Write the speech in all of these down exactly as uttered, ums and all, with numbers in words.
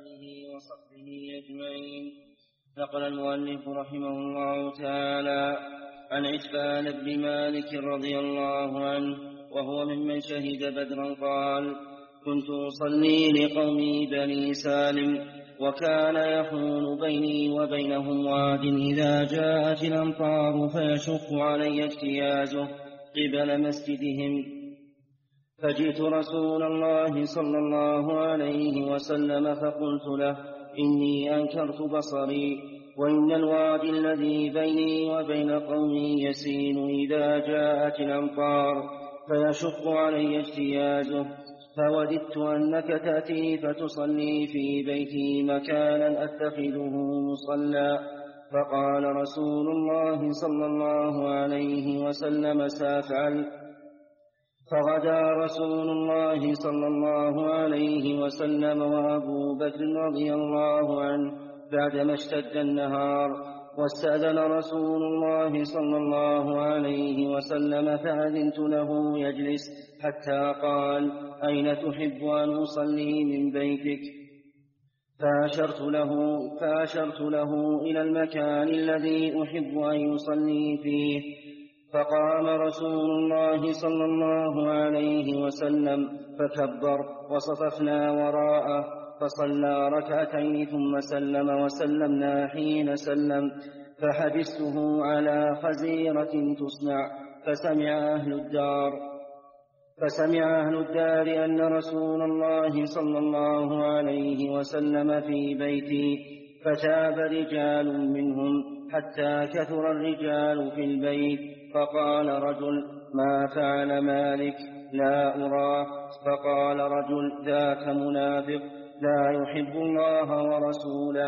آله وصحبه أجمعين. نقل المؤلف رحمه الله تعالى عن عتبان بن مالك رضي الله عنه وهو ممن شهد بدرا قال: كنت أصلي لقومي بني سالم وكان يحول بيني وبينهم واد إذا جاءت الأمطار فيشق علي اجتيازه قبل مسجدهم، فجئت رسول الله صلى الله عليه وسلم فقلت له: إني أنكرت بصري وإن الوادي الذي بيني وبين قومي يسيل إذا جاءت الأمطار فيشق علي اجتيازه، فوددت أنك تأتي فتصلي في بيتي مكانا أتخذه مصلى. فقال رسول الله صلى الله عليه وسلم: سأفعل. فغدا رسول الله صلى الله عليه وسلم وأبو بكر رضي الله عنه بعدما اشتد النهار، واستأذن رسول الله صلى الله عليه وسلم فأذنت له يجلس حتى قال: أين تحب أن أصلي من بيتك؟ فأشرت له, فأشرت له إلى المكان الذي أحب أن يصلي فيه، فقام رسول الله صلى الله عليه وسلم فكبر وصففنا وراءه فصلى ركعتين ثم سلم وسلمنا حين سلم، فحبسته على خزيرة تصنع، فسمع أهل الدار فسمع أهل الدار أن رسول الله صلى الله عليه وسلم في بيتي، فتاب رجال منهم حتى كثر الرجال في البيت، فقال رجل: ما فعل مالك؟ لا أراه. فقال رجل: ذاك منافق لا يحب الله ورسوله.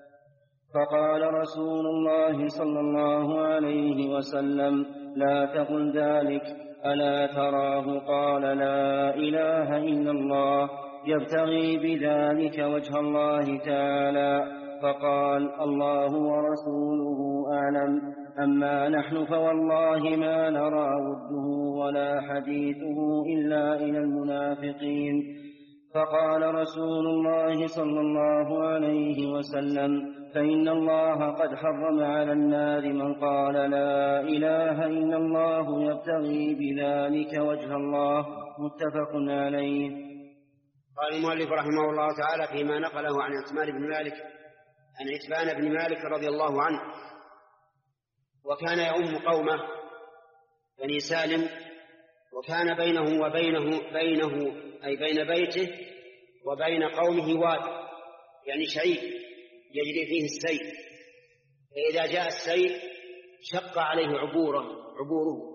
فقال رسول الله صلى الله عليه وسلم: لا تقل ذلك، ألا تراه قال: لا إله إلا الله يبتغي بذلك وجه الله تعالى. فقال: الله ورسوله أعلم، أما نحن فوالله ما نرى وده ولا حديثه إلا إلى المنافقين. فقال رسول الله صلى الله عليه وسلم: فإن الله قد حرم على النار من قال لا إله إلا الله يبتغي بذلك وجه الله. متفق عليه. قال المؤلف رحمه الله تعالى فيما نقله عن عتبان بن مالك عن عتبان بن مالك رضي الله عنه: وكان يؤم قومه بني سالم، وكان بينه وبينه بينه أي بين بيته وبين قومه واد، يعني شعيب يجري فيه السيل، فإذا جاء السيل شق عليه عبوره عبوره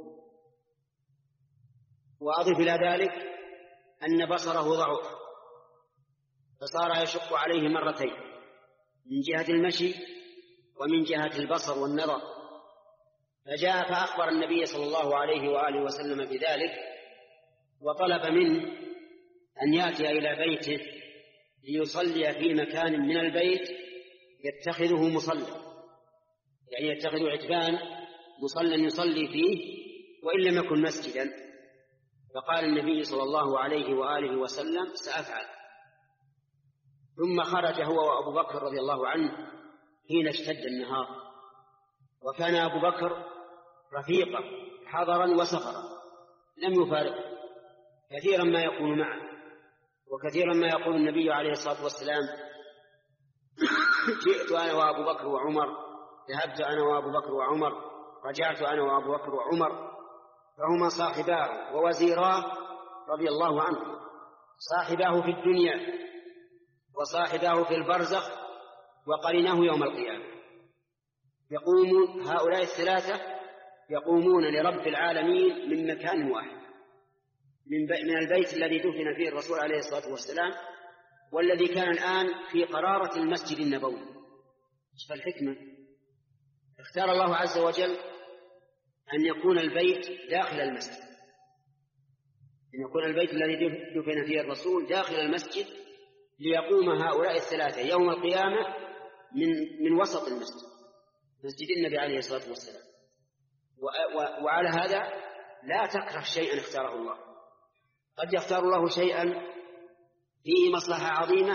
وأضف إلى ذلك أن بصره ضعف، فصار يشق عليه مرتين من جهة المشي ومن جهة البصر والنظر، فجاء فأخبر النبي صلى الله عليه وآله وسلم بذلك، وطلب منه أن يأتي إلى بيته ليصلي في مكان من البيت يتخذه مصلى، يعني يتخذ عتبان مصلى يصلي فيه وإن لم يكن مسجدا. فقال النبي صلى الله عليه وآله وسلم: سأفعل. ثم خرج هو وأبو بكر رضي الله عنه حين اشتد النهار، وكان أبو بكر رفيقا حضرا وسفرا لم يفارقه، كثيرا ما يكون معه، وكثيرا ما يقول النبي عليه الصلاة والسلام: جئت أنا وأبو بكر وعمر، ذهبت أنا وأبو بكر وعمر، رجعت أنا وأبو بكر وعمر، فهما صاحباه ووزيراه رضي الله عنه، صاحباه في الدنيا وصاحباه في البرزخ وقرناه يوم القيامة. يقوم هؤلاء الثلاثة يقومون لرب العالمين من مكان واحد، من البيت الذي دفن فيه الرسول عليه الصلاة والسلام، والذي كان الآن في قرارة المسجد النبوي. ايش الحكمة؟ اختار الله عز وجل أن يكون البيت داخل المسجد، أن يكون البيت الذي دفن فيه الرسول داخل المسجد، ليقوم هؤلاء الثلاثة يوم القيامة من من وسط المسجد، مسجد النبي عليه الصلاة والسلام. وعلى هذا لا تكره شيئا اختاره الله. قد يختار الله شيئا فيه مصلحة عظيمة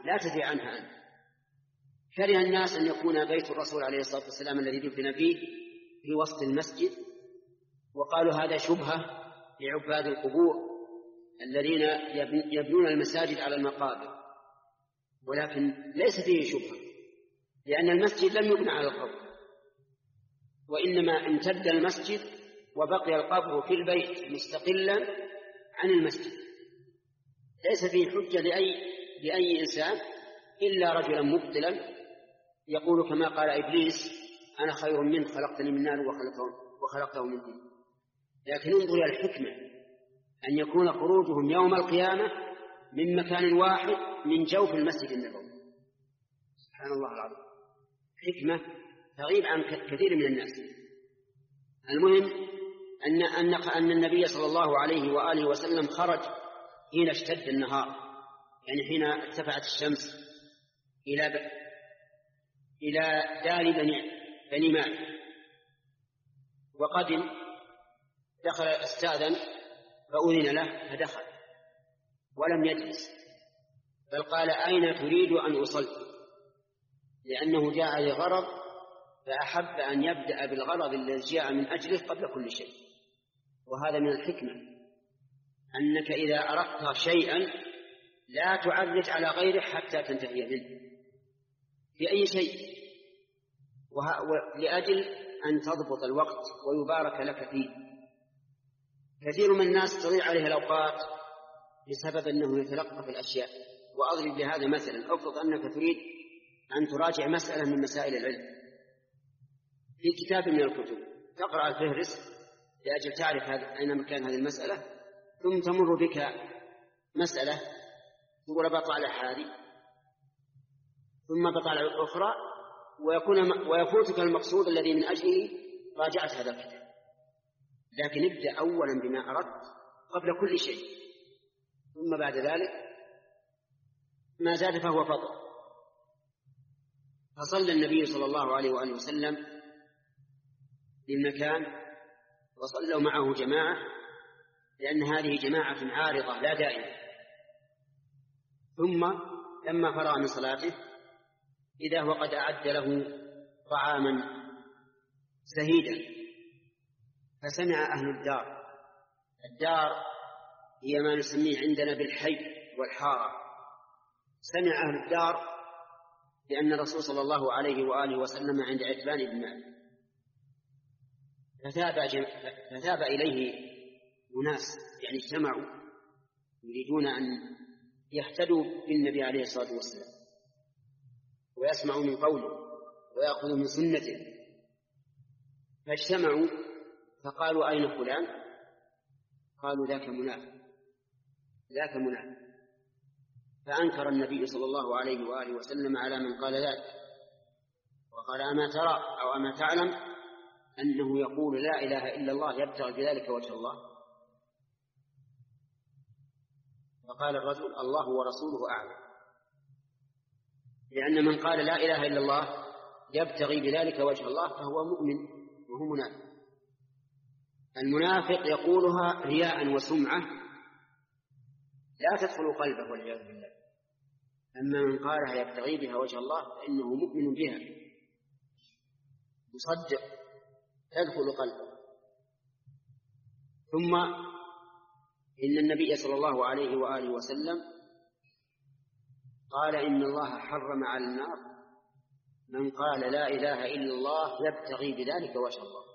لا تدري عنها أنت. كره الناس أن يكون بيت الرسول عليه الصلاة والسلام الذي دفن فيه في وسط المسجد، وقالوا هذا شبهة لعباد القبور الذين يبنون المساجد على المقابر، ولكن ليس فيه شبهة، لأن المسجد لم يبنى على القبر، وإنما امتد المسجد وبقي القبر في البيت مستقلا عن المسجد. ليس فيه حجة لأي, لأي إنسان إلا رجلا مبطلا يقول كما قال إبليس أنا خير منه خلقتني من نار وخلقته من طين. لكن انظر إلى الحكمة أن يكون خروجهم يوم القيامة من مكان واحد من جوف المسجد النبوي. سبحان الله العظيم، حكمة تغيب عن كثير من الناس. المهم أن, أن, أن النبي صلى الله عليه وآله وسلم خرج حين اشتد النهار، يعني حين ارتفعت الشمس إلى ب... إلى دار بني, بني مالك، وقدم دخل استاذن فأذن له فدخل ولم يجلس، بل قال أين تريد أن أصلي، لأنه جاء لغرض فأحب أن يبدأ بالغرض الذي جاء من أجله قبل كل شيء. وهذا من الحكمة أنك إذا أردت شيئا لا تعرج على غيره حتى تنتهي منه في أي شيء، لأجل أن تضبط الوقت ويبارك لك فيه. كثير من الناس تضيع عليه الأوقات بسبب أنه يتلقف الأشياء. وأضرب بهذا مثلا، أفرض أنك تريد أن تراجع مسألة من مسائل العلم في كتاب من الكتب، تقرأ الفهرس لأجل تعرف أين مكان هذه المسألة، ثم تمر بك مسألة تقول بطالع هذه، ثم بطالع أخرى، ويكون ويفوتك المقصود الذي من أجله راجعت هذا الكتاب. لكن ابدأ أولا بما أردت قبل كل شيء، ثم بعد ذلك ما زاد فهو فضل. فصلى النبي صلى الله عليه وآله وسلم للمكان وصلوا معه جماعة، لأن هذه جماعة عارضة لا دائمة. ثم لما فرغ من صلاته إذا هو قد أعد له طعاما سهيدا، فسمع أهل الدار، الدار هي ما نسميه عندنا بالحي والحارة، سمع أهل الدار لأن الرسول صلى الله عليه وآله وسلم عند عتبان بن مالك، فذهب جم... فذهب إليه أناس يعني اجتمعوا يريدون أن يهتدوا بالنبي عليه الصلاة والسلام ويسمعوا من قوله ويأخذوا من سنته، فاجتمعوا فقالوا أين فلان؟ قالوا ذاك منافق ذاك منافق. فأنكر النبي صلى الله عليه وآله وسلم على من قال ذلك، وقال أما ترى أو أما تعلم أنه يقول لا إله إلا الله يبتغي بذلك وجه الله؟ فقال الرجل الله ورسوله أعلم، لأن من قال لا إله إلا الله يبتغي بذلك وجه الله فهو مؤمن وهو منافق. المنافق يقولها رياء وسمعة لا تدخل قلبه والعياذ بالله، أما من قالها يبتغي بها وجه الله فإنه مؤمن بها مصدق تدخل قلبه. ثم إن النبي صلى الله عليه وآله وسلم قال إن الله حرم على النار من قال لا إله إلا الله يبتغي بذلك وجه الله.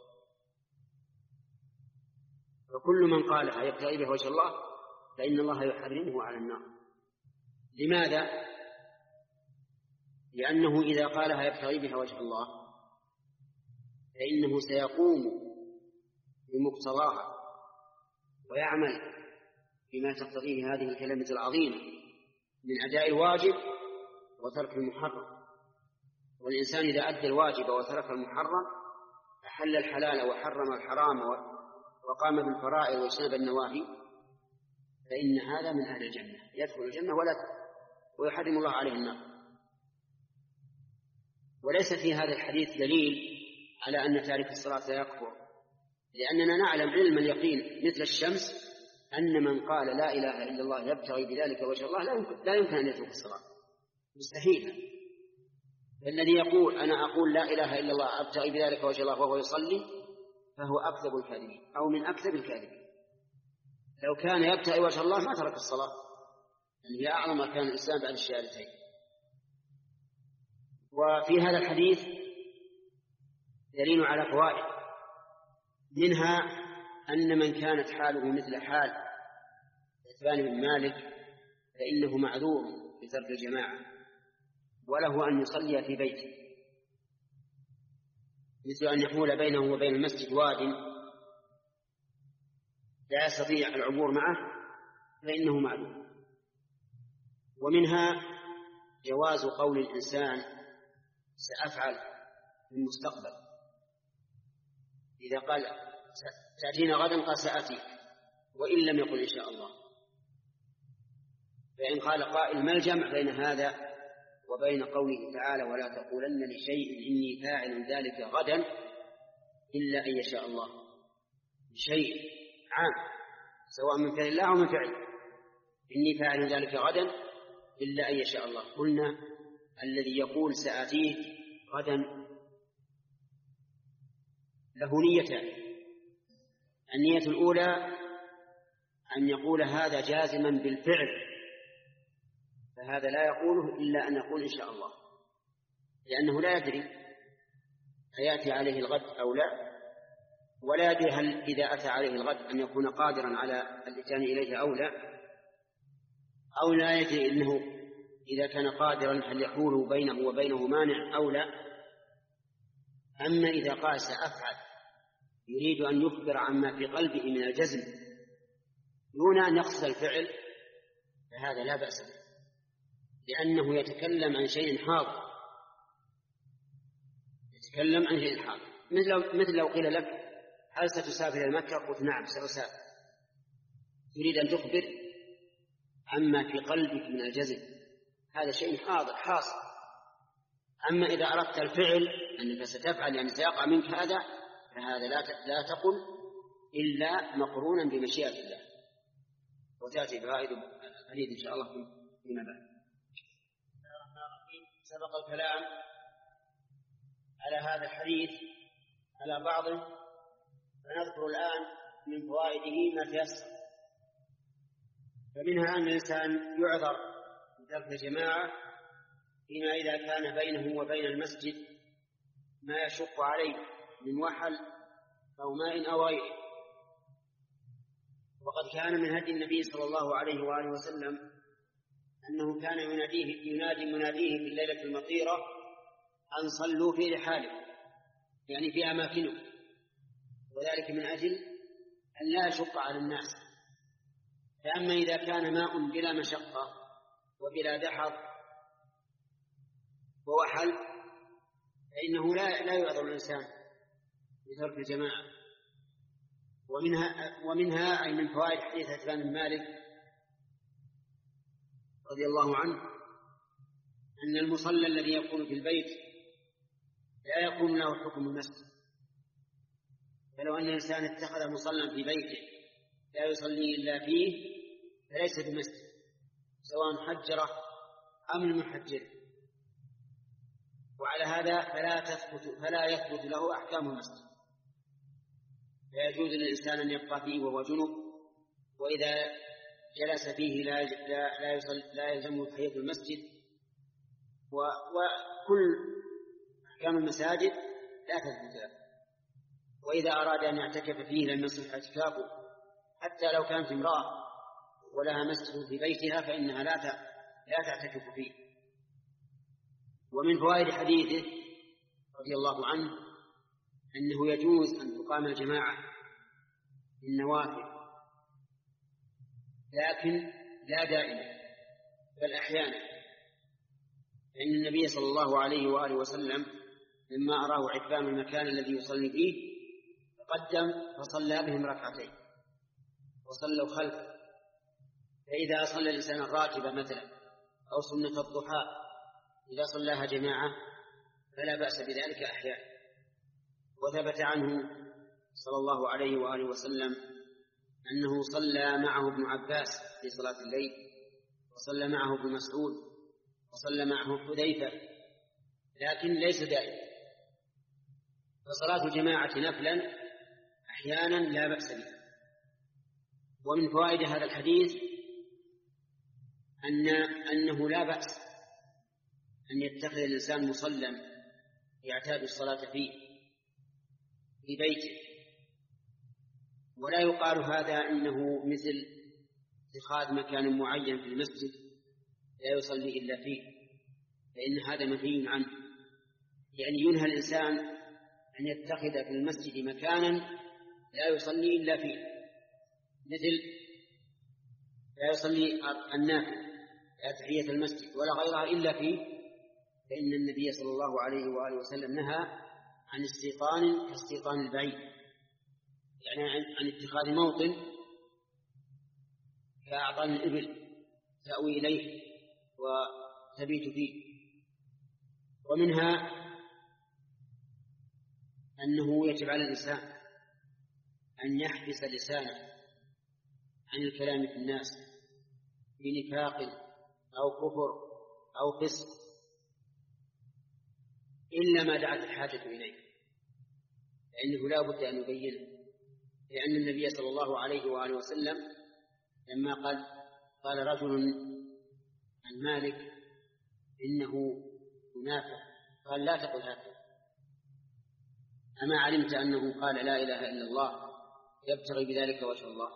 فكل من قالها يبتغي بها وجه الله فإن الله يحرمه على النار. لماذا؟ لأنه إذا قالها يبتغي بها وجه الله فإنه سيقوم بمقتضاها ويعمل بما تقتضيه هذه الكلمة العظيمة من أداء الواجب وترك المحرم. والإنسان إذا أدى الواجب وترك المحرم أحل الحلال وحرم الحرام وقام بالفرائض واجتنب النواهي فإن هذا من أهل الجنة، يدخل الجنة ولا ويحرم الله عليه النار. وليس في هذا الحديث دليل على أن تارك الصلاة لا يكفر، لأننا نعلم علم اليقين مثل الشمس أن من قال لا إله إلا الله يبتغي بذلك وجه الله لا يمكن, لا يمكن أن يترك الصلاة، مستحيل. الذي يقول أنا أقول لا إله إلا الله أبتغي بذلك وجه الله وهو يصلي فهو أكذب الكاذبين أو من أكذب الكاذبين. لو كان يبتغي وجه الله ما ترك الصلاة، يعني هي أعظم أركان الإسلام بعد الشهادتين. وفي هذا الحديث دليل على فوائد، منها أن من كانت حاله مثل حال عتبان بن مالك فإنه معذور بترك الجماعة، وله أن يصلي في بيته، مثل أن يحول بينه وبين المسجد واد لا يستطيع العبور معه فإنه معذور. ومنها جواز قول الإنسان سأفعل في المستقبل، إذا قال تأتينا غدا قال سأتيك، وإن لم يقل إن شاء الله. فإن قال قائل ما الجمع بين هذا وبين قوله تعالى ولا تقولن لشيء إني فاعل ذلك غدا إلا أن يشاء الله؟ شيء عام سواء من فعل الله أو من فعل، إني فاعل ذلك غدا إلا أن يشاء الله. قلنا الذي يقول سآتيك غدا له نيتان، النية الأولى أن يقول هذا جازما بالفعل، فهذا لا يقوله إلا أن يقول إن شاء الله، لأنه لا يدري هيأتي عليه الغد أو لا، ولا يدري هل إذا أتى عليه الغد أن يكون قادرا على الإتيان إليه أو لا، أو لا يدري أنه إذا كان قادرا هل يحول بينه وبينه مانع أو لا. أما إذا قال سأفعل يريد أن يخبر عما في قلبه من الجزم دون أن يقصد الفعل فهذا لا بأس به، لأنه يتكلم عن شيء حاضر، يتكلم عن شيء حاضر. مثل مثل لو قيل لك هل ستسافر إلى مكة؟ قلت نعم سأسافر، تريد أن تخبر عما في قلبك من الجزم، هذا شيء حاضر حاصل. أما إذا أردت الفعل أنك ستفعل يعني سيقع منك هذا، فهذا لا لا تقل إلا مقرونا بمشيئة الله، وتأتي فوائد الحديث إن شاء الله فيما بعد. سبق الكلام على هذا الحديث على بعضه، فنذكر الآن من فوائده ما تيسر. فمنها أن الإنسان يعذر بترك الجماعة فيما إذا كان بينه وبين المسجد ما يشق عليه من وحل أو ماء أو غيره. وقد كان من هدي النبي صلى الله عليه وآله وسلم أنه كان يناديه ينادي مناديه في الليلة المطيرة أن صلوا في رحالكم، يعني في أماكنه، وذلك من أجل أن لا يشق على الناس. فأما إذا كان ماء بلا مشقة وبلا دحض ووحل فإنه لا لا يعذر الإنسان بترك الجماعة. ومنها ومنها أي من فوائد حديث عتبان بن مالك رضي الله عنه أن المصلى الذي يكون في البيت لا يكون له حكم المسجد. فلو أن الإنسان اتخذ مصلى في بيته لا يصلي إلا فيه فليس بمسجد، سواء حجره أم المحجر. وعلى هذا فلا تثبت فلا يثبت له أحكام المسجد، لا يجوز للإنسان أن يبقى فيه وهو جنب، وإذا جلس فيه لا لا يصل لا يلزمه تحية المسجد. وكل أحكام المساجد لا تثبت له. وإذا أراد أن يعتكف فيه لم يصح اعتكافه، حتى لو كانت امرأة ولها مسجد في بيتها فإنها لا لا تعتكف فيه. ومن فوائد حديثه رضي الله عنه أنه يجوز أن تقام الجماعة بالنوافل، لكن لا دائما بل أحيانا، لأن النبي صلى الله عليه وآله وسلم لما أراه عتبان المكان الذي يصلي فيه تقدم فصلى بهم ركعتين وصلوا خلفه. فإذا صلى الإنسان الراتبة مثلا أو سنة الضحى إذا صلاها جماعة فلا بأس بذلك أحيانا. وثبت عنه صلى الله عليه وآله وسلم أنه صلى معه ابن عباس في صلاة الليل، وصلى معه ابن مسعود، وصلى معه حذيفة، لكن ليس دائما. فصلاة الجماعة نفلا أحيانا لا بأس بها. ومن فوائد هذا الحديث أن أنه لا بأس أن يتخذ الإنسان مصلى يعتاد الصلاة فيه في بيته، ولا يقال هذا إنه مثل اتخاذ مكان معين في المسجد لا يصلي إلا فيه، فإن هذا منهي عنه. يعني ينهى الإنسان أن يتخذ في المسجد مكانا لا يصلي إلا فيه، مثل لا يصلي النافل لا تحية المسجد ولا غيرها إلا فيه، فإن النبي صلى الله عليه وآله وسلم نهى عن استيطان كاستيطان البعيد، يعني عن اتخاذ موطن كأعطان الإبل تأوي إليه وتبيت فيه. ومنها أنه يجب على الإنسان أن يحبس لسانه عن الكلام في الناس بنفاق أو كفر أو فسق إلا ما دعت الحاجة إليه، لأنه لا بد أن يبينه، لأن النبي صلى الله عليه وآله وسلم لما قال قال رجل عن مالك إنه منافق، قال لا تقل هكذا، أما علمت أنه قال لا إله إلا الله يبتغي بذلك وجه الله؟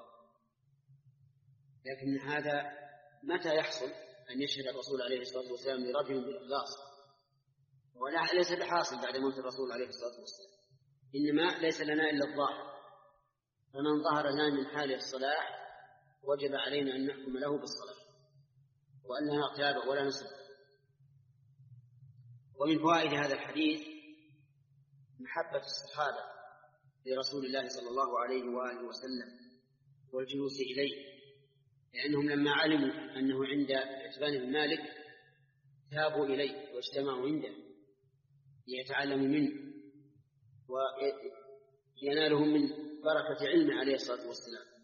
لكن هذا متى يحصل أن يشهد الرسول عليه الصلاة والسلام لرجل بالإخلاص؟ ولا ليس بحاصل بعد موت الرسول عليه الصلاة والسلام، إنما ليس لنا إلا الظاهر، فمن ظهر لنا من حال الصلاح وجب علينا أن نحكم له بالصلاة وأن لا نغتابه ولا نسبه. ومن فوائد هذا الحديث محبة الصحابة لرسول الله صلى الله عليه وآله وسلم والجلوس إليه، لأنهم لما علموا أنه عند عتبان بن مالك ذهبوا إليه واجتمعوا عنده ليتعلموا منه وينالهم من بركة علمه عليه الصلاة والسلام.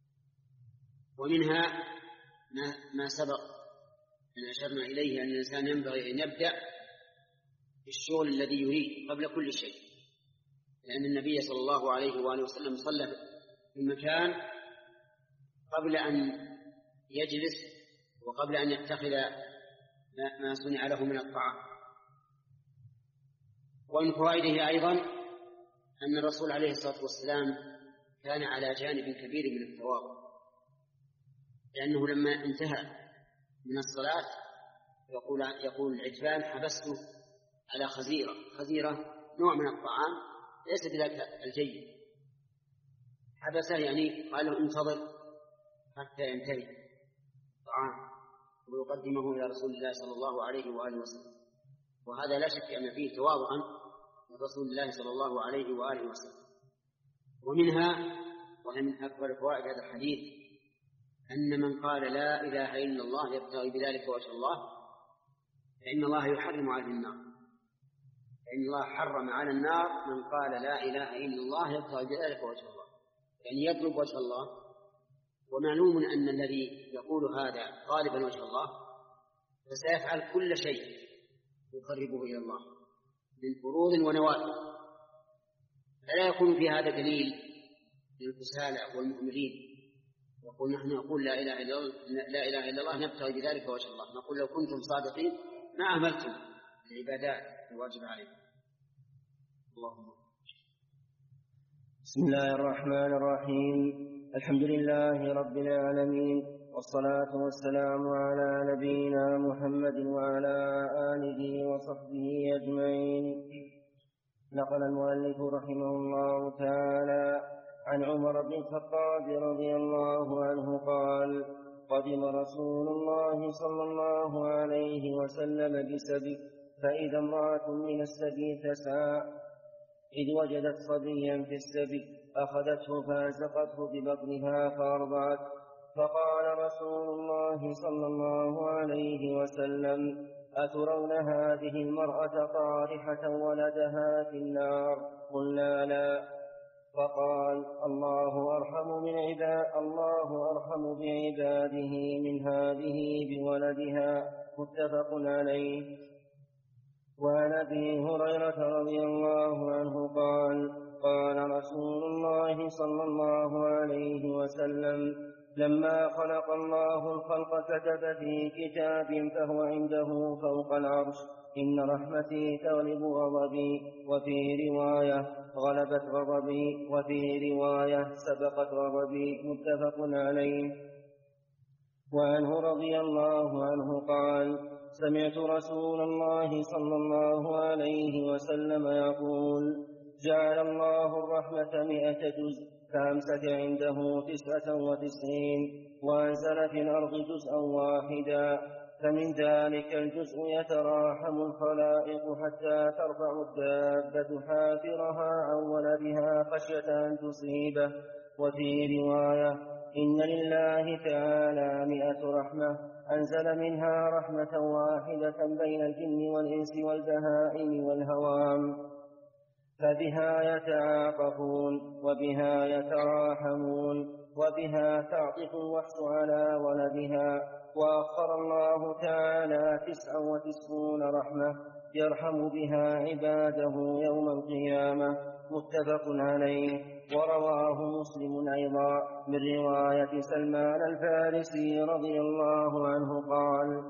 ومنها ما, ما سبق أن أشرنا إليه أن الإنسان ينبغي أن يبدأ بالشغل الذي يريد قبل كل شيء، لأن النبي صلى الله عليه وآله وسلم صلى في المكان قبل أن يجلس وقبل أن يتخذ ما صنع له من الطعام. ومن فوائده أيضا أن الرسول عليه الصلاة والسلام كان على جانب كبير من الثواب، لأنه لما انتهى من الصلاة يقول يقول العتبان حبسته على خزيرة، خزيرة نوع من الطعام ليس بذلك الجيد، حبسه يعني قال له انتظر حتى ينتهي الطعام ويقدمه إلى رسول الله صلى الله عليه وآله وسلم. وهذا لا شك أن فيه تواضعا من رسول الله صلى الله عليه وآله وسلم. ومنها وهي من أكبر فوائد هذا الحديث أن من قال لا إله إلا الله يبتغي بذلك وجه الله فإن الله يحرم عليه النار، فإن الله حرم على النار من قال لا إله إلا الله يبتغي بذلك وجه الله، يعني يطلب وجه الله. ومعلوم أن الذي يقول هذا طالبا وجه الله فسيفعل كل شيء يقربه إلى الله من فروض ونوافل، فلا يكون في هذا دليل للكسالى والمؤمنين يقول نحن نقول لا إله إلا الله, لا إله إلا الله نبتغي بذلك وجه الله. نقول لو كنتم صادقين ما عملتم العبادات الواجب عليكم. اللهم بسم الله الرحمن الرحيم. الحمد لله رب العالمين، والصلاة والسلام على نبينا محمد وعلى آله وصحبه أجمعين. نقل المؤلف رحمه الله تعالى عن عمر بن الخطاب رضي الله عنه قال: قدم رسول الله صلى الله عليه وسلم بسبي، فإذا امرأة من السبي تسعى، إذ وجدت صبيا في السبي أخذته فألزقته ببطنها فأرضعت، فقال رسول الله صلى الله عليه وسلم: أترون هذه المرأة طارحة ولدها في النار؟ قلنا لا. فقال الله أرحم من عباد الله أرحم بعباده من هذه بولدها. متفق عليه. وعن أبي هريرة رضي الله عنه قال قال رسول الله صلى الله عليه وسلم لما خلق الله الخلق كتب في كتاب فهو عنده فوق العرش إن رحمتي تغلب غضبي، وفي رواية غلبت غضبي، وفي رواية سبقت غضبي. متفق عليه. وعنه رضي الله عنه قال سمعت رسول الله صلى الله عليه وسلم يقول جعل الله الرحمة مئة جزء فأمسك عنده تسعة وتسعين وأنزل في الأرض جزءا واحدا، فمن ذلك الجزء يتراحم الخلائق حتى ترفع الدابة حافرها عن ولدها خشية أن تصيبه. وفي رواية إن لله تعالى مئة رحمة أنزل منها رحمة واحدة بين الجن والإنس والبهائم والهوام، فبها يتعاطفون وبها يتراحمون وبها تعطف الوحش على ولدها. وأخر الله تعالى تسعا وتسعون رحمة يرحم بها عباده يوم القيامة. متفق عليه. ورواه مسلم أيضا من رواية سلمان الفارسي رضي الله عنه قال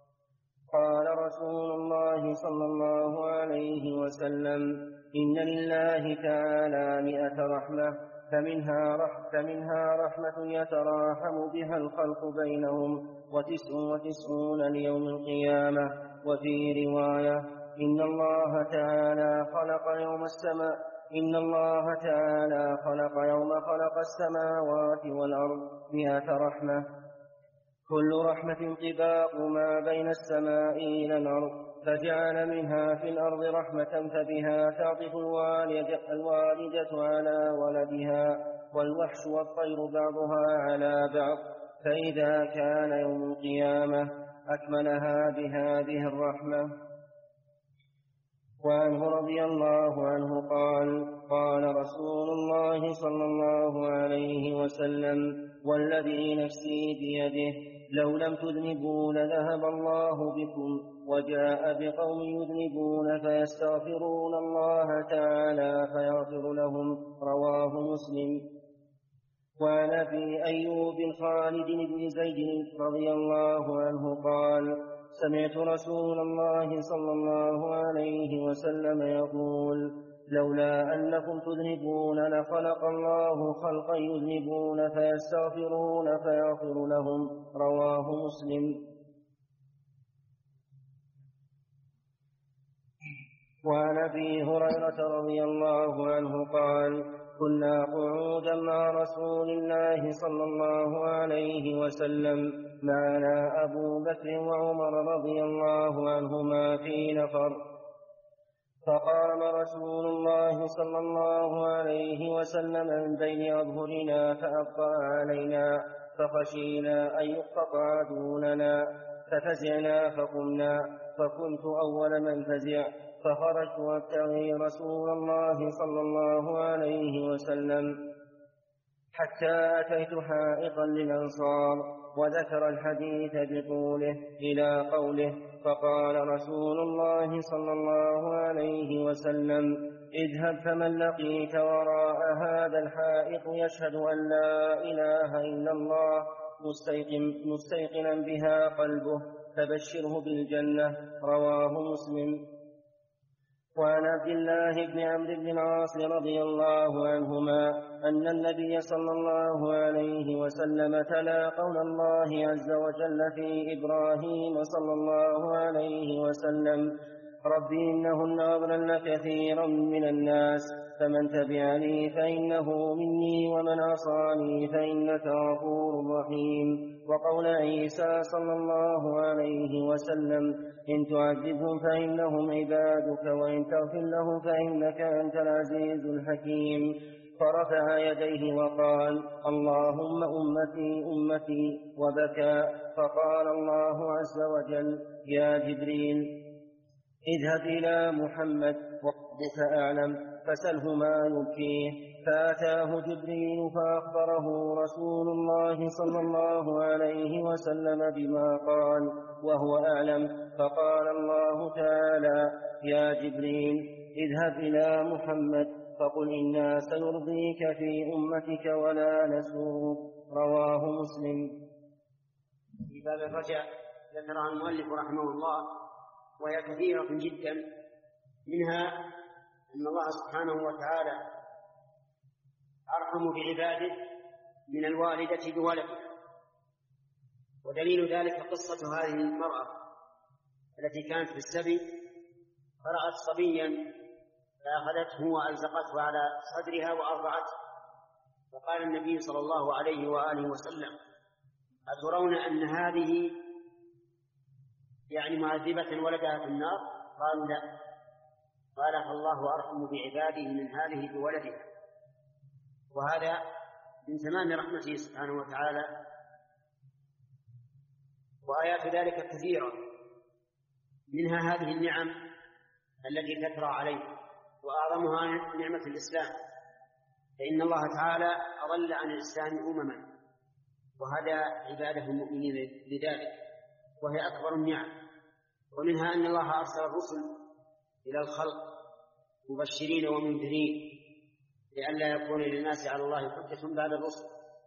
قال رسول الله صلى الله عليه وسلم إن لله تعالى مئة رحمة فمنها, رح فمنها رحمة يتراحم بها الخلق بينهم وتسع وتسعون ليوم القيامة. وفي رواية إن الله تعالى خلق يوم السماء إن الله تعالى خلق يوم خلق السماوات والأرض مئة رحمة كل رحمة طباق ما بين السماء إلى الأرض، فجعل منها في الأرض رحمة فبها تعطف الوالدة على ولدها والوحش والطير بعضها على بعض، فإذا كان يوم القيامة أكملها بهذه الرحمة. وعنه رضي الله عنه قال قال رسول الله صلى الله عليه وسلم والذي نفسي بيده لو لم تذنبوا لذهب الله بكم وجاء بقوم يذنبون فيستغفرون الله تعالى فيغفر لهم. رواه مسلم. وعن أبي أيوب خالد بن زيد رضي الله عنه قال سمعت رسول الله صلى الله عليه وسلم يقول لولا أنكم تذنبون لخلق الله خلقا يذنبون فيستغفرون فيغفر لهم. رواه مسلم. وعن أبي هريرة رضي الله عنه قال كنا قعودا مع رسول الله صلى الله عليه وسلم معنا أبو بكر وعمر رضي الله عنهما في نفر، فقام رسول الله صلى الله عليه وسلم من بين أظهرنا فأبطأ علينا فخشينا أن يقطع دوننا ففزعنا فقمنا، فكنت أول من فزع، فخرجت أبتغي رسول الله صلى الله عليه وسلم حتى أتيت حائطا للأنصار، وذكر الحديث بطوله إلى قوله فقال رسول الله صلى الله عليه وسلم اذهب فمن لقيت وراء هذا الحائط يشهد أن لا إله إلا الله مستيقن مستيقنا بها قلبه فبشره بالجنة. رواه مسلم. وعن عبد الله بن عمرو بن العاص رضي الله عنهما أن النبي صلى الله عليه وسلم تلا قول الله عز وجل في إبراهيم صلى الله عليه وسلم رب إنهن أضللن كثيرا من الناس فمن تبعني فإنه مني ومن عصاني فإنك غفور رحيم. وقول عيسى صلى الله عليه وسلم إن تعذبهم فإنهم عبادك وإن تغفر لهم فإنك أنت العزيز الحكيم. فرفع يديه وقال اللهم أمتي أمتي وبكى، فقال الله عز وجل يا جبريل اذهب إلى محمد وربك أعلم فسله ما يبكيه. فأتاه جبريل فأخبره رسول الله صلى الله عليه وسلم بما قال وهو أعلم. فقال الله تعالى: يا جبريل اذهب إلى محمد فقل إنا سنرضيك في أمتك ولا نسوك. رواه مسلم. في باب الرجاء ذكرها المؤلف رحمه الله وهي كثيرة جدا، منها أن الله سبحانه وتعالى أرحم بعباده من الوالدة بولدها، ودليل ذلك قصة هذه المرأة التي كانت في السبي فرأت صبيا فأخذته وألزقته على صدرها وأرضعته، فقال النبي صلى الله عليه وآله وسلم: أترون أن هذه يعني معذبة ولدها في النار؟ قالوا: لا. قال: فالله أرحم بعباده من هذه بولدها. وهذا من تمام رحمته سبحانه وتعالى، وآيات ذلك كثيرة، منها هذه النعم التي تترى عليه، وأعظمها نعمة الإسلام، فإن الله تعالى أضل عن الإسلام أمما وهدى عباده المؤمنين لذلك، وهي أكبر النعم. ومنها أن الله أرسل الرسل إلى الخلق مبشرين ومنذرين لئلا يكون للناس على الله حجة بعد الرسل.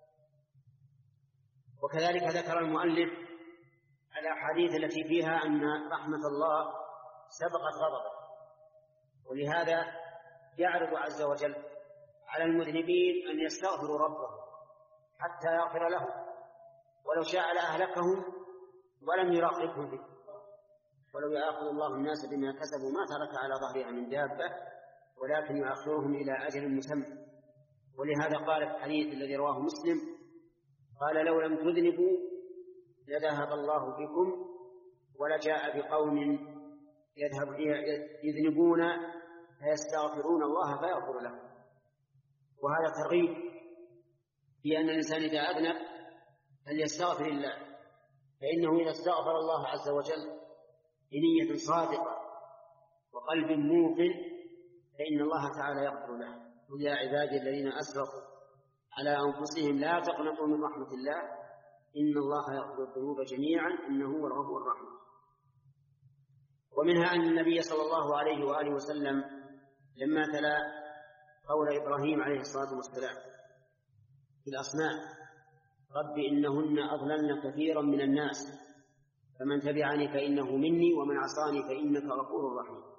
وكذلك ذكر المؤلف الأحاديث التي فيها أن رحمة الله سبقت غضبه، ولهذا يعرض عز وجل على المذنبين أن يستغفروا ربهم حتى يغفر لهم، ولو شاء لأهلكهم ولم يراقبهم به. ولو يأخذ الله الناس بما كسبوا ما ترك على ظهرها من دابة ولكن يؤخرهم إلى أجل مسمى. ولهذا قال في الحديث الذي رواه مسلم: قال: لو لم تذنبوا لذهب الله بكم ولجاء بقوم يذهب يذنبون فيستغفرون الله فيغفر لهم. وهذا ترغيب في أن الإنسان إذا أذنب فليستغفر الله، فإنه إذا استغفر الله عز وجل بنية صادقة وقلب موقن فإن الله تعالى يغفر له. قل يا عبادي الذين أسرفوا على أنفسهم لا تقنطوا من رحمة الله إن الله يغفر الذنوب جميعا إنه هو الغفور الرحيم. ومنها أن النبي صلى الله عليه وآله وسلم لما تلا قول إبراهيم عليه الصلاة والسلام في الأصنام: رب إنهن أضللن كثيرا من الناس فمن تبعني فإنه مني ومن عصاني فإنك غفور رحيم.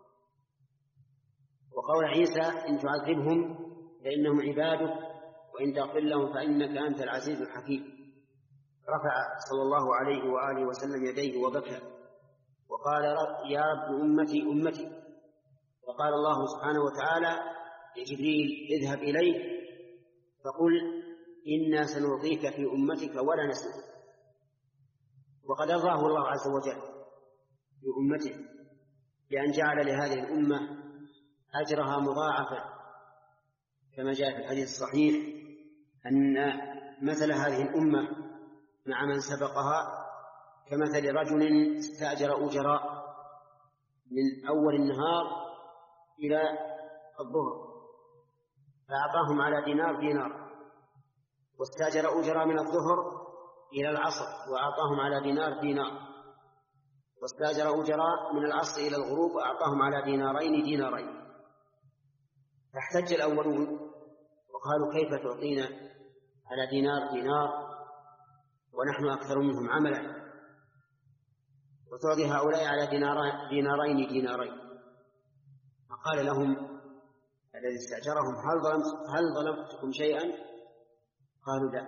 وقول عيسى: إن تعذبهم فإنهم عبادك وإن تغفر لهم فإنك أنت العزيز الحكيم. رفع صلى الله عليه وآله وسلم يديه وبكى وقال: يا رب أمتي أمتي. وقال الله سبحانه وتعالى لجبريل: اذهب إليه فقل إنا سنرضيك في أمتك ولا نسلك. وقد أرضاه الله عز وجل في أمته بأن جعل لهذه الأمة أجرها مضاعفا، كما جاء في الحديث الصحيح أن مثل هذه الأمة مع من سبقها كمثل رجل استأجر أجراء من أول النهار إلى الظهر فأعطاهم على دينار دينار، واستأجر أجراء من الظهر إلى العصر وأعطاهم على دينار دينار، واستأجر أجراء من العصر إلى الغروب وأعطاهم على دينارين دينارين. فاحتج الأولون وقالوا: كيف تعطينا على دينار دينار ونحن أكثر منهم عملا، وتعطي هؤلاء على دينارين دينارين؟ فقال لهم الذي استأجرهم: هل ظلمت هل ظلمتكم شيئا؟ قالوا: لا.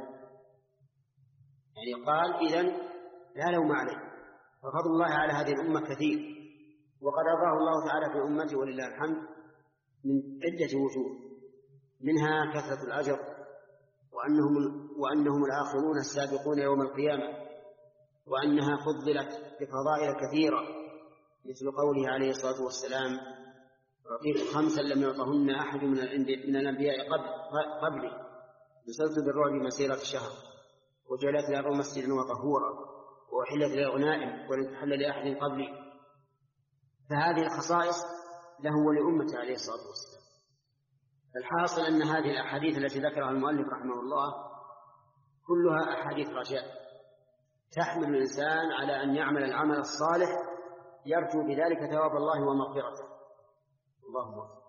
يعني قال: إذن لا لوم عليه. ففضل الله على هذه الأمة كثير، وقد أرضاه الله تعالى في أمته ولله الحمد من عدة وجوه، منها كثرة الأجر وأنهم, وأنهم الآخرون السابقون يوم القيامة، وأنها فضلت بفضائل كثيرة مثل قوله عليه الصلاة والسلام: أعطيت خمسا لم يعطهن أحد من الأنبياء قبلي، نصرت بالرعب مسيرة شهر، وجعلت الأرض مسجدا وطهورا، وأحلت للغنائم ولم تحل لأحد قبلي. فهذه الخصائص له ولأمته عليه الصلاة والسلام. الحاصل أن هذه الأحاديث التي ذكرها المؤلف رحمه الله كلها أحاديث رجاء تحمل الإنسان على أن يعمل العمل الصالح يرجو بذلك ثواب الله ومغفرته. اللهم اغفر.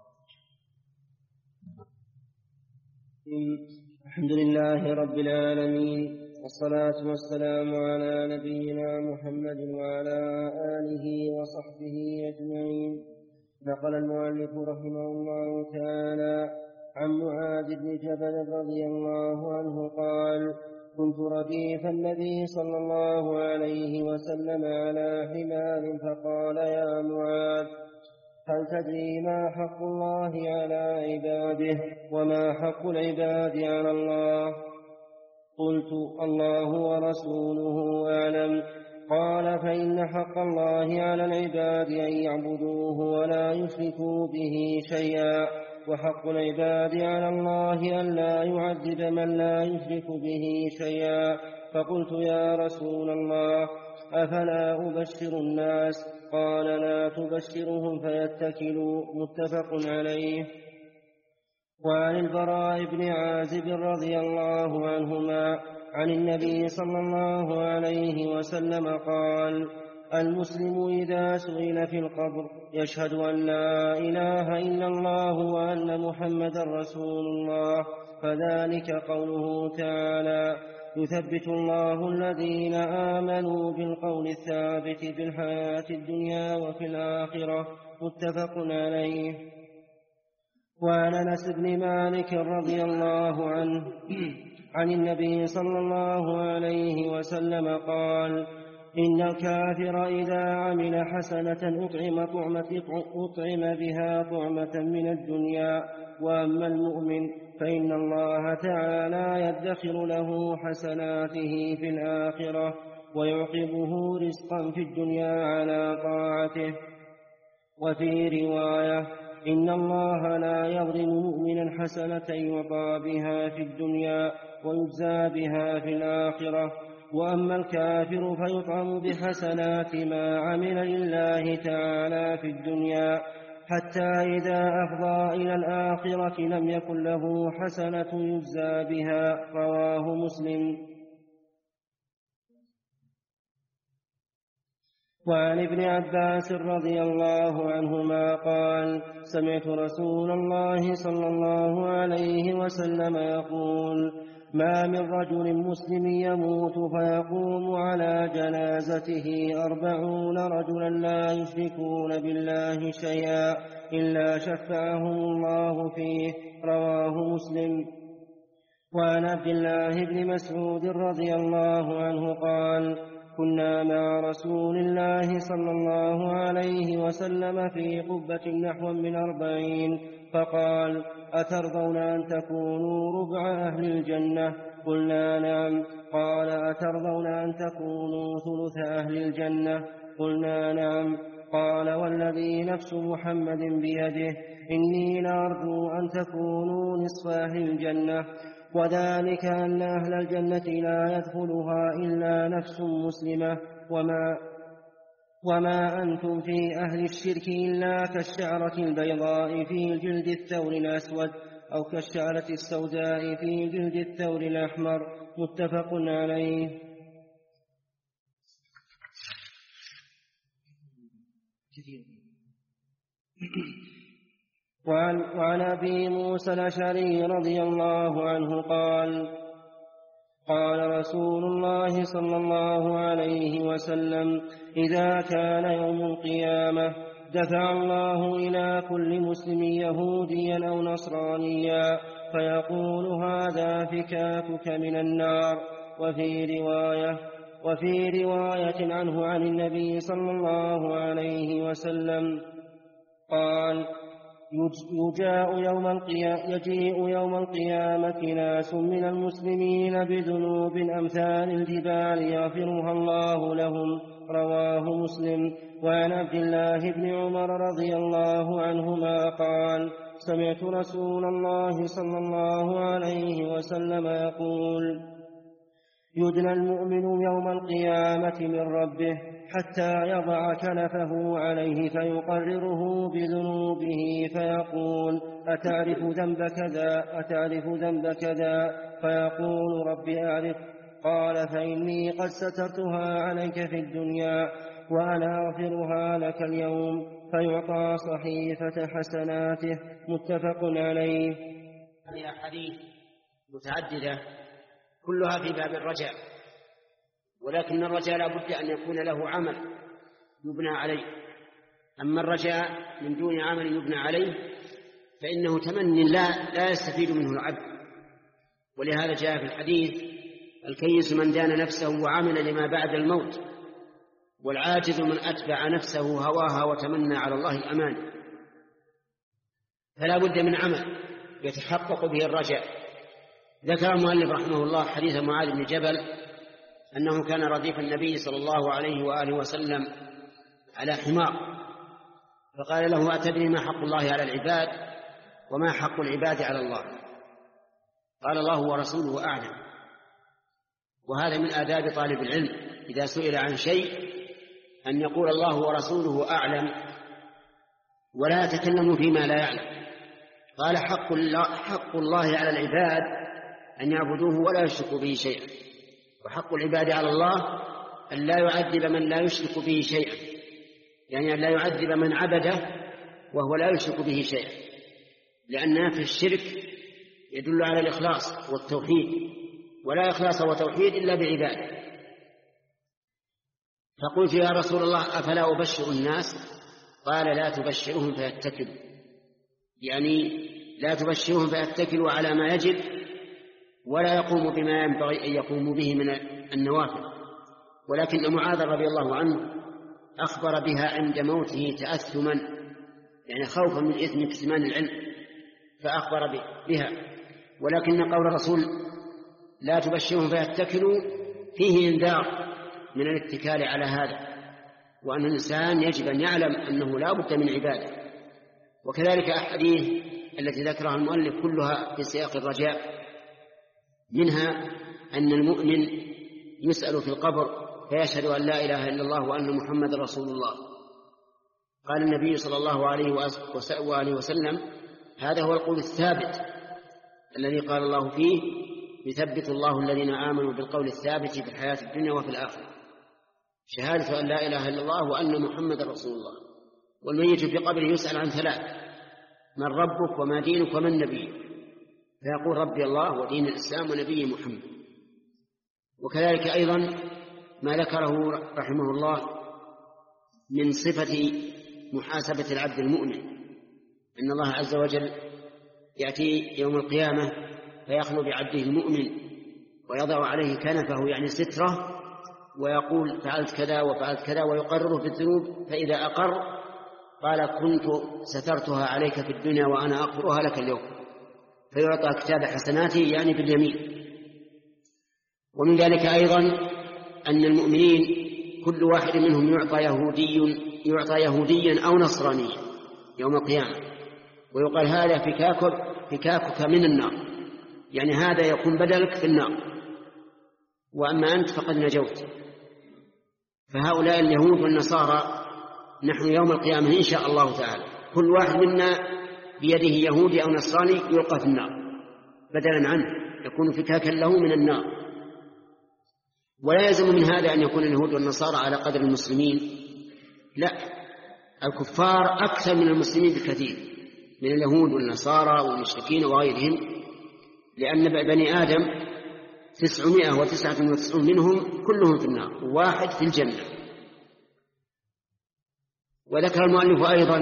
الحمد لله رب العالمين، والصلاة والسلام على نبينا محمد وعلى آله وصحبه أجمعين. نقل المؤلف رحمه الله تعالى عن معاذ بن جبل رضي الله عنه قال: كنت رديف النبي صلى الله عليه وسلم على حمار فقال: يا معاذ، هل تدري ما حق الله على عباده وما حق العباد على الله؟ قلت: الله ورسوله أعلم. قال: فإن حق الله على العباد أن يعبدوه ولا يشركوا به شيئا، وحق العباد على الله أن لا يعذب من لا يشرك به شيئا. فقلت: يا رسول الله، أفلا أبشر الناس؟ قال: لا تبشرهم فيتكلوا. متفق عليه. وعن البراء بن عازب رضي الله عنهما عن النبي صلى الله عليه وسلم قال: المسلم إذا سئل في القبر يشهد أن لا إله إلا الله وأن محمدا رسول الله، فذلك قوله تعالى: يثبت الله الذين آمنوا بالقول الثابت في الحياة الدنيا وفي الآخرة. متفق عليه. وعن أنس بن مالك رضي الله عنه عن النبي صلى الله عليه وسلم قال: إن الكافر إذا عمل حسنة أطعم, طعمة أطعم بها طعمة من الدنيا، وأما المؤمن فإن الله تعالى يدخر له حسناته في الآخرة ويعقبه رزقا في الدنيا على طاعته. وفي رواية: إن الله لا يظلم مؤمنا حسنة يعطى بها في الدنيا ويجزى بها في الآخرة، وأما الكافر فيطعم بحسنات ما عمل لله تعالى في الدنيا، حتى إذا أفضى إلى الآخرة لم يكن له حسنة يجزى بها. رواه مسلم. وعن ابن عباس رضي الله عنهما قال: سمعت رسول الله صلى الله عليه وسلم يقول: ما من رجل مسلم يموت فيقوم على جنازته أربعون رجلا لا يشركون بالله شيئا إلا شفعهم الله فيه. رواه مسلم. وعن عبد الله بن مسعود رضي الله عنه قال: كنا مع رسول الله صلى الله عليه وسلم في قبة نحو من أربعين، فقال: أترضون أن تكونوا ربع أهل الجنة؟ قلنا: نعم. قال: أترضون أن تكونوا ثلث أهل الجنة؟ قلنا: نعم. قال: والذي نفس محمد بيده إني لأرجو أن تكونوا نصف أهل الجنة، وذلك أن أهل الجنة لا يدخلها إلا نفس مسلمة، وما, وما أنتم في أهل الشرك إلا كالشعرة البيضاء في جلد الثور الأسود، أو كالشعرة السوداء في جلد الثور الأحمر. متفق عليه. وعن, وعن أبي موسى الأشعري رضي الله عنه قال: قال رسول الله صلى الله عليه وسلم: إذا كان يوم القيامة دفع الله إلى كل مسلم يهوديا أو نصرانيا فيقول: هذا فكاكك من النار. وفي رواية وفي رواية عنه عن النبي صلى الله عليه وسلم قال: يجاء يوم القيامة يجيء يوم القيامة ناس من المسلمين بذنوب أمثال الجبال يغفرها الله لهم. رواه مسلم. وعن عبد الله بن عمر رضي الله عنهما قال: سمعت رسول الله صلى الله عليه وسلم يقول: يدنى المؤمن يوم القيامة من ربه حتى يضع كنفه عليه فيقرره بذنوبه فيقول أتعرف ذنب كذا أتعرف ذنب كذا فيقول رب أعرف قال فإني قد سترتها عليك في الدنيا وأنا أغفرها لك اليوم فيعطى صحيفة حسناته. متفق عليه. هذه أحاديث متعددة كلها في باب الرجاء، ولكن الرجاء لا بد أن يكون له عمل يبنى عليه. أما الرجاء من دون عمل يبنى عليه فإنه تمني لا, لا يستفيد منه العبد. ولهذا جاء في الحديث الكيس من دان نفسه وعمل لما بعد الموت، والعاجز من أتبع نفسه هواها وتمنى على الله الأمان. فلا بد من عمل يتحقق به الرجاء. ذكر المؤلف رحمه الله حديث معاذ بن جبل أنه كان رديف النبي صلى الله عليه وآله وسلم على حمار، فقال له أتدري ما حق الله على العباد وما حق العباد على الله؟ قال الله ورسوله أعلم. وهذا من آداب طالب العلم إذا سئل عن شيء أن يقول الله ورسوله أعلم ولا يتكلم فيما لا يعلم. قال حق الله, حق الله على العباد أن يعبدوه ولا يشركوا به شيئا، وحق العباد على الله أن لا يعذب من لا يشرك به شيئا، يعني أن لا يعذب من عبده وهو لا يشرك به شيئا، لأن في الشرك يدل على الإخلاص والتوحيد، ولا إخلاص وتوحيد إلا بعباده. فقلت يا رسول الله أفلا أبشر الناس؟ قال لا تبشرهم فيتكلوا، يعني لا تبشرهم فيتكلوا على ما يجب ولا يقوم بما ينبغي أن يقوم به من النوافل. ولكن معاذ رضي الله عنه أخبر بها عند موته تأثما، يعني خوفا من إثم كتمان العلم، فأخبر بها. ولكن قول الرسول لا تبشرهم فيتكلوا فيه إنذار من الاتكال على هذا، وأن الإنسان يجب أن يعلم أنه لا بد من عبادة. وكذلك أحاديث التي ذكرها المؤلف كلها في سياق الرجاء، منها أن المؤمن يسأل في القبر فيشهد أن لا إله إلا الله وأن محمد رسول الله. قال النبي صلى الله عليه وآله وسلم هذا هو القول الثابت الذي قال الله فيه يثبت الله الذين آمنوا بالقول الثابت في الحياة الدنيا وفي الآخرة، شهادة أن لا إله إلا الله وأن محمد رسول الله. والميت في قبره يسأل عن ثلاث: من ربك وما دينك ومن نبيك؟ فيقول ربي الله ودين الإسلام ونبي محمد. وكذلك أيضا ما ذكره رحمه الله من صفة محاسبة العبد المؤمن، إن الله عز وجل يأتي يوم القيامة فيخلو بعبده المؤمن ويضع عليه كنفه يعني ستره ويقول فعلت كذا وفعلت كذا ويقرره بالذنوب، فإذا أقر قال كنت سترتها عليك في الدنيا وأنا أغفرها لك اليوم، فيعطى كتاب حسناته يعني باليمين. ومن ذلك أيضا أن المؤمنين كل واحد منهم يعطى يهودي يعطى يهوديا أو نصرانيا يوم القيامة، ويقال هذا فكاكك, فكاكك من النار، يعني هذا يكون بدلك في النار، وأما أنت فقد نجوت. فهؤلاء اليهود والنصارى نحن يوم القيامة إن شاء الله تعالى كل واحد منا بيده يهودي أو نصراني يلقى في النار بدلا عنه، يكون فكاكا له من النار. ولا يلزم من هذا أن يكون اليهود والنصارى على قدر المسلمين، لا، الكفار أكثر من المسلمين بكثير من اليهود والنصارى والمشركين وغيرهم، لأن بني آدم تسعمائة وتسعة وتسعون منهم كلهم في النار وواحد في الجنة. وذكر المؤلف أيضا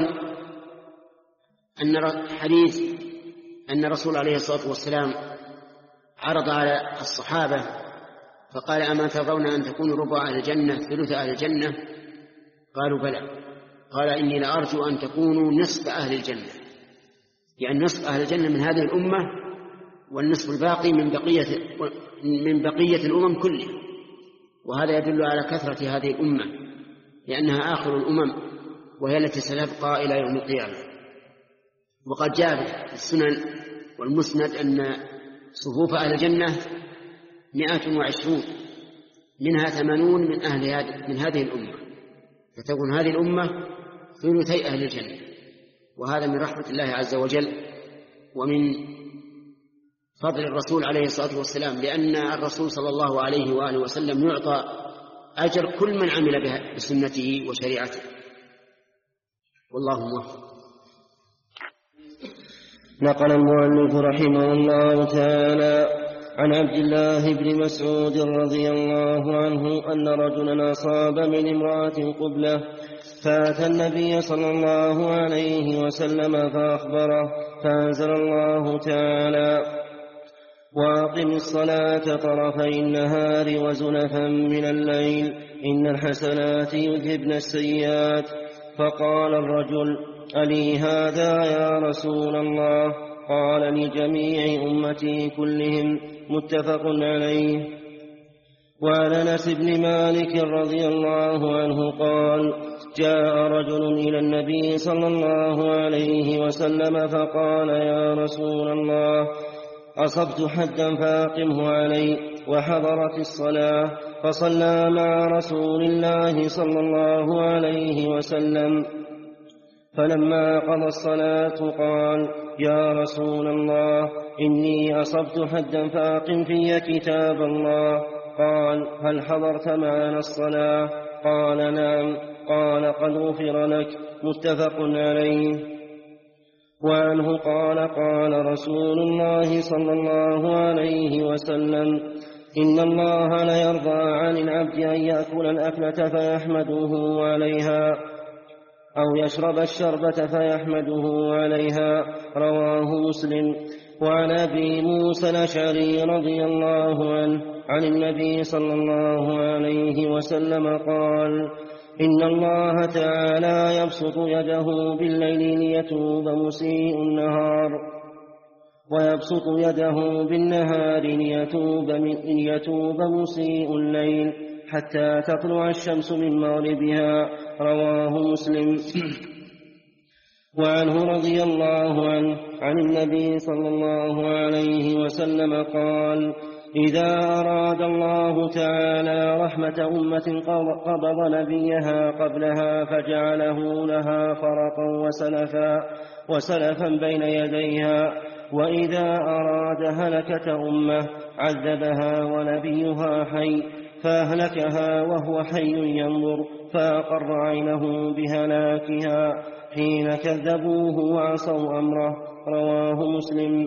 أن حديث أن الرسول عليه الصلاة والسلام عرض على الصحابة فقال أما ترضون أن تكونوا ربع أهل الجنة ثلث أهل الجنة؟ قالوا بلى. قال إني لأرجو أن تكونوا نصف أهل الجنة، يعني نصف أهل الجنة من هذه الأمة، والنصف الباقي من بقية من بقية الأمم كلها. وهذا يدل على كثرة هذه الأمة لأنها آخر الأمم وهي التي ستبقى إلى يوم القيامة. وقد جاء في السنن والمسند أن صفوف أهل الجنة مائة وعشرون، منها ثمانون من أهل من هذه الأمة، فتكون هذه الأمة ثلثي أهل الجنة. وهذا من رحمة الله عز وجل ومن فضل الرسول عليه الصلاة والسلام، لأن الرسول صلى الله عليه وآله وسلم يعطى أجر كل من عمل بها بسنته وشريعته. والله موفق. نقل المؤلف رحمه الله تعالى عن عبد الله بن مسعود رضي الله عنه أن رجلا أصاب من امرأة قبلة، فأتى النبي صلى الله عليه وسلم فأخبره، فأنزل الله تعالى: وأقم الصلاة طرفي النهار وزلفا من الليل إن الحسنات يذهبن السيئات. فقال الرجل: ألي هذا يا رسول الله؟ قال: لجميع أمتي كلهم. متفق عليه. وعن أنس بن مالك رضي الله عنه قال: جاء رجل إلى النبي صلى الله عليه وسلم فقال: يا رسول الله، أصبت حدا فأقمه علي. وحضرت الصلاة فصلى مع رسول الله صلى الله عليه وسلم، فلما قضى الصلاة قال: يا رسول الله، إني أصبت حدا فأقم في كتاب الله. قال: هل حضرت معنا الصلاة؟ قال: نعم. قال: قد غفر لك. متفق عليه. وعنه قال: قال رسول الله صلى الله عليه وسلم: إن الله ليرضى عن العبد أن يأكل الأكلة فيحمده عليها، أو يشرب الشربة فيحمده عليها. رواه مسلم. وعن أبي موسى الأشعري رضي الله عنه عن النبي صلى الله عليه وسلم قال: إن الله تعالى يبسط يده بالليل ليتوب مسيء النهار، ويبسط يده بالنهار ليتوب, ليتوب مسيء الليل حتى تطلع الشمس من مغربها. رواه مسلم. وعنه رضي الله عنه عن النبي صلى الله عليه وسلم قال: إذا أراد الله تعالى رحمة أمة قبض نبيها قبلها فجعله لها فرقا وسلفا, وسلفا بين يديها، وإذا أراد هلكة أمة عذبها ونبيها حي فأهلكها وهو حي ينظر، فأقر عينه بهلاكها حين كذبوه وعصوا أمره. رواه مسلم.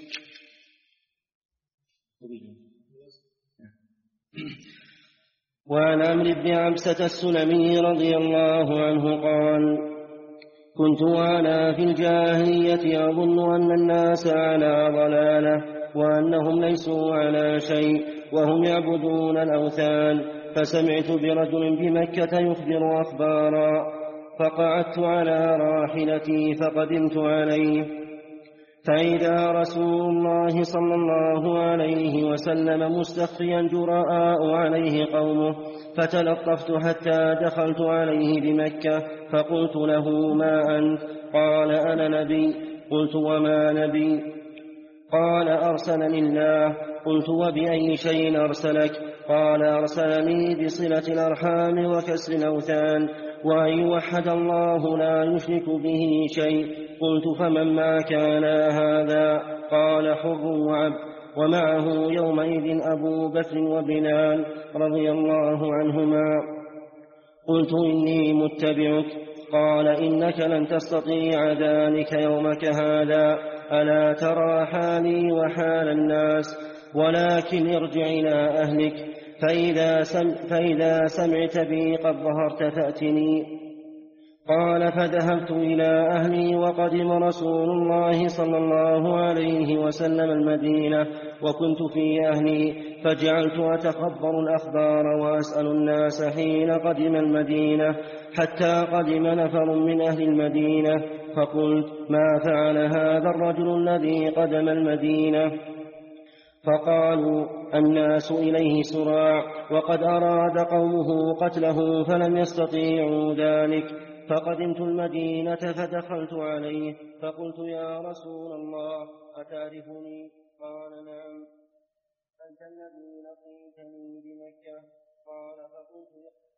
وعن عمرو بن عبسة السلمي رضي الله عنه قال: كنت وأنا في الجاهلية أظن أن الناس على ضلالة وأنهم ليسوا على شيء وهم يعبدون الأوثان، فسمعت برجل بمكة يخبر أخبارا، فقعدت على راحلتي فقدمت عليه، فإذا رسول الله صلى الله عليه وسلم مستخفيا جراء عليه قومه، فتلطفت حتى دخلت عليه بمكة، فقلت له: ما أنت؟ قال: أنا نبي. قلت: وما نبي؟ قال: أرسلني الله. قلت: وبأي شيء أرسلك؟ قال: أرسلني بصلة الأرحام وكسر الأوثان وأن يوحد الله لا يشرك به شيء. قلت: فمن ما كان هذا؟ قال: حر وعبد، ومعه يومئذ أبو بكر وبلال رضي الله عنهما. قلت: إني متبعك. قال: إنك لن تستطيع ذلك يومك هذا، ألا ترى حالي وحال الناس؟ ولكن ارجع إلى أهلك، فإذا, سم فإذا سمعت بي قد ظهرت فأتني. قال: فذهبت إلى أهلي، وقدم رسول الله صلى الله عليه وسلم المدينة، وكنت في أهلي، فجعلت أتخبر الأخبار وأسأل الناس حين قدم المدينة، حتى قدم نفر من أهل المدينة، فقلت: ما فعل هذا الرجل الذي قدم المدينة؟ فقالوا: الناس إليه سراع، وقد أراد قومه قتله فلم يستطيعوا ذلك. فقدمت المدينة فدخلت عليه، فقلت: يا رسول الله، أتعرفني؟ قال: نعم. أنت الذي لقيتني بمكة؟ قال فقلت